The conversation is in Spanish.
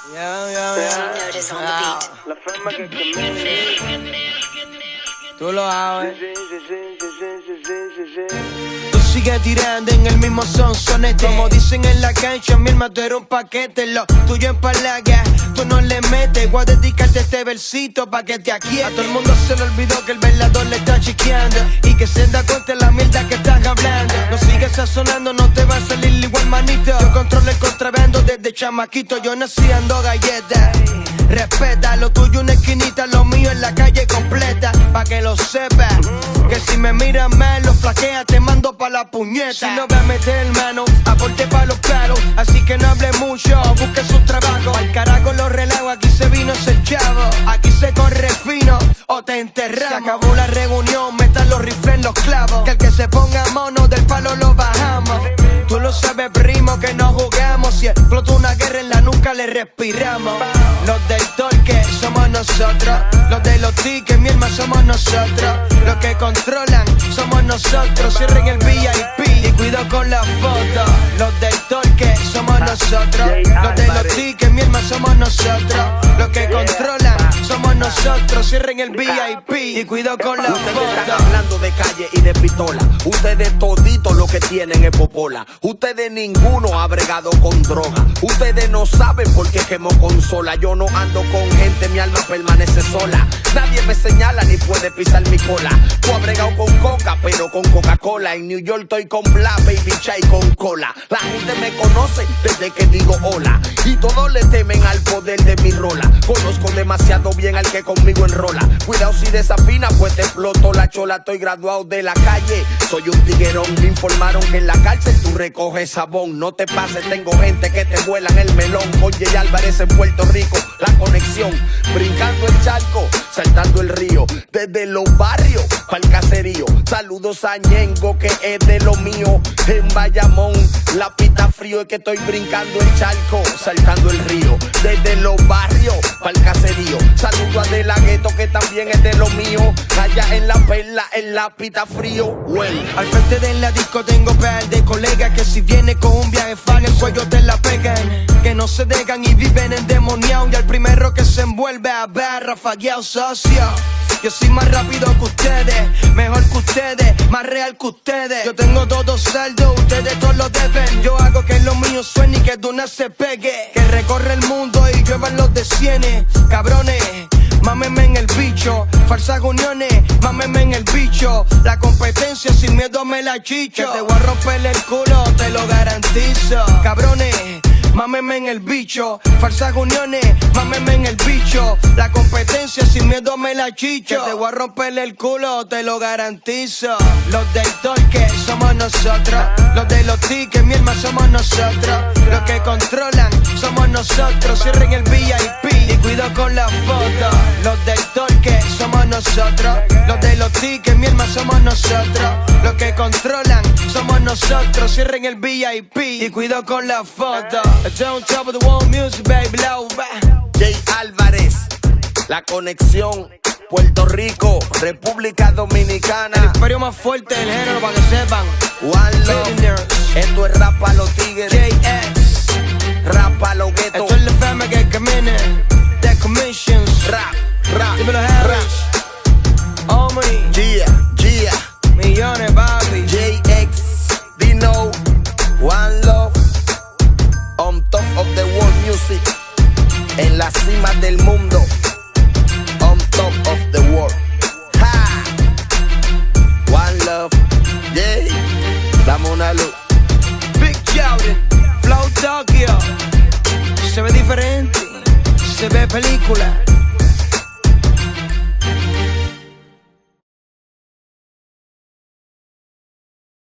La forma que camina. Tú lo sabes. Tú sigues tirando en el mismo sonsonete. Como dicen en la cancha, mi hermano, tú eres un paquete. Lo tuyo en palaga, tú no le metes. Voy a dedicarte este versito pa' que te aquietes. A todo el mundo se le olvidó que el velador le está chequeando y que se da cuenta de la mierda que estás hablando. No sigues sazonando, no te va a salir igual, manito. Yo controlo el contrabando desde chamaquito. Yo nací dando galletas. Respeta lo tuyo, una esquinita, lo mío en la calle completa. Pa' que lo sepas, que si me miras mal, lo flaquea, te mando pa' la puñeta. Si no voy a meter mano, aporte pa' los caros. Así que no hable mucho, busque su trabajo. Al carajo los relajos, aquí se vino ese chavo. Aquí se corre fino, o te enterramos. Se acabó la reunión, metan los rifles en los clavos. Que el que se ponga mono, del palo lo bajamos. Tú lo sabes, primo, que no jugamos. Si explota una guerra en la nuca, le respiramos. Los del torque somos nosotros. Los de los tickets, mi hermano, somos nosotros. Los que controlan somos nosotros. Cierren el VIP y cuido con la foto. Los del torque somos nosotros. Los de los tickets, mi hermano, somos nosotros. Los que controlan somos nosotros. Cierren el VIP y cuido con la foto. Ustedes están hablando de calle y de pistola. Ustedes toditos lo que tienen es popola. Ustedes ninguno ha bregado con droga. Ustedes no saben por qué quemo consola. Yo no ando con gente, mi alma permanece sola. Nadie me señala ni puede pisar mi cola. Tú has bregado con coca, pero con Coca-Cola. En New York estoy con Bla, Baby Chai con cola. La gente me conoce desde que digo hola. Y todos le temen al poder de mi rola. Conozco demasiado bien al que conmigo enrola. Cuidado si desafina, pues te exploto la chola. Estoy graduado de la calle, soy un tiguerón. Me informaron que en la cárcel tú recoges sabón. No te pases, tengo gente que te vuelan el melón. Oye, y Álvarez en Puerto Rico, la conexión. Brincando el charco, saltando el río. Desde los barrios pa'l caserío. Saludos a Ñengo, que es de lo mío. En Bayamón, la pita frío, es que estoy brincando el charco, saltando el río. Desde los barrios pa'l caserío. Saludo a De La Ghetto, que también es de lo mío. Allá en La Perla, en la pita frío. Well. Al frente de la disco tengo par de colegas que si viene con un viaje fan el cuello te la pegan. Que no se dejan y viven endemoniados. Y al primero que se envuelve a ver rafagueado socio. Yo soy más rápido que ustedes, mejor que ustedes, más real que ustedes. Yo tengo todo saldo, ustedes todos lo deben. Yo hago que lo mío suene y que de una se pegue. Que recorre el mundo y lluevan los de cienes. Cabrones, mámeme en el bicho. Falsas uniones, mámeme en el bicho. La competencia sin miedo me la chicho. Que te voy a romper el culo, te lo garantizo. Cabrones, mámeme en el bicho. Falsas uniones, mámeme en el bicho. La competencia sin miedo me la chicho. Que te voy a romper el culo, te lo garantizo. Los del torque somos nosotros. Los de los tickets, mi hermano, somos nosotros. Los que controlan somos nosotros. Cierren el VIP y cuido con la foto. Los del torque somos nosotros. Los de los tickets, mi hermano, somos nosotros. Los que controlan somos nosotros. Cierren el VIP y cuido con la foto. On top of the world music, baby, low. Jay Álvarez, la conexión. Puerto Rico, República Dominicana. El imperio más fuerte del género, para que sepan. One Love. Esto es rap pa' los tigres. JX. Rap pa' los guetos. Esto es la fama que camina. The commissions. Rap, rap, Dímelo, Harris. Homie. Gia. Millones, papi. JX, Dino, One Love. On top of the world music. En la cima del mundo. On top of the world. Ha. One Love. Yeah. Dame una luz. Big Jordan. Flow Tokyo. Se ve diferente. Se ve película.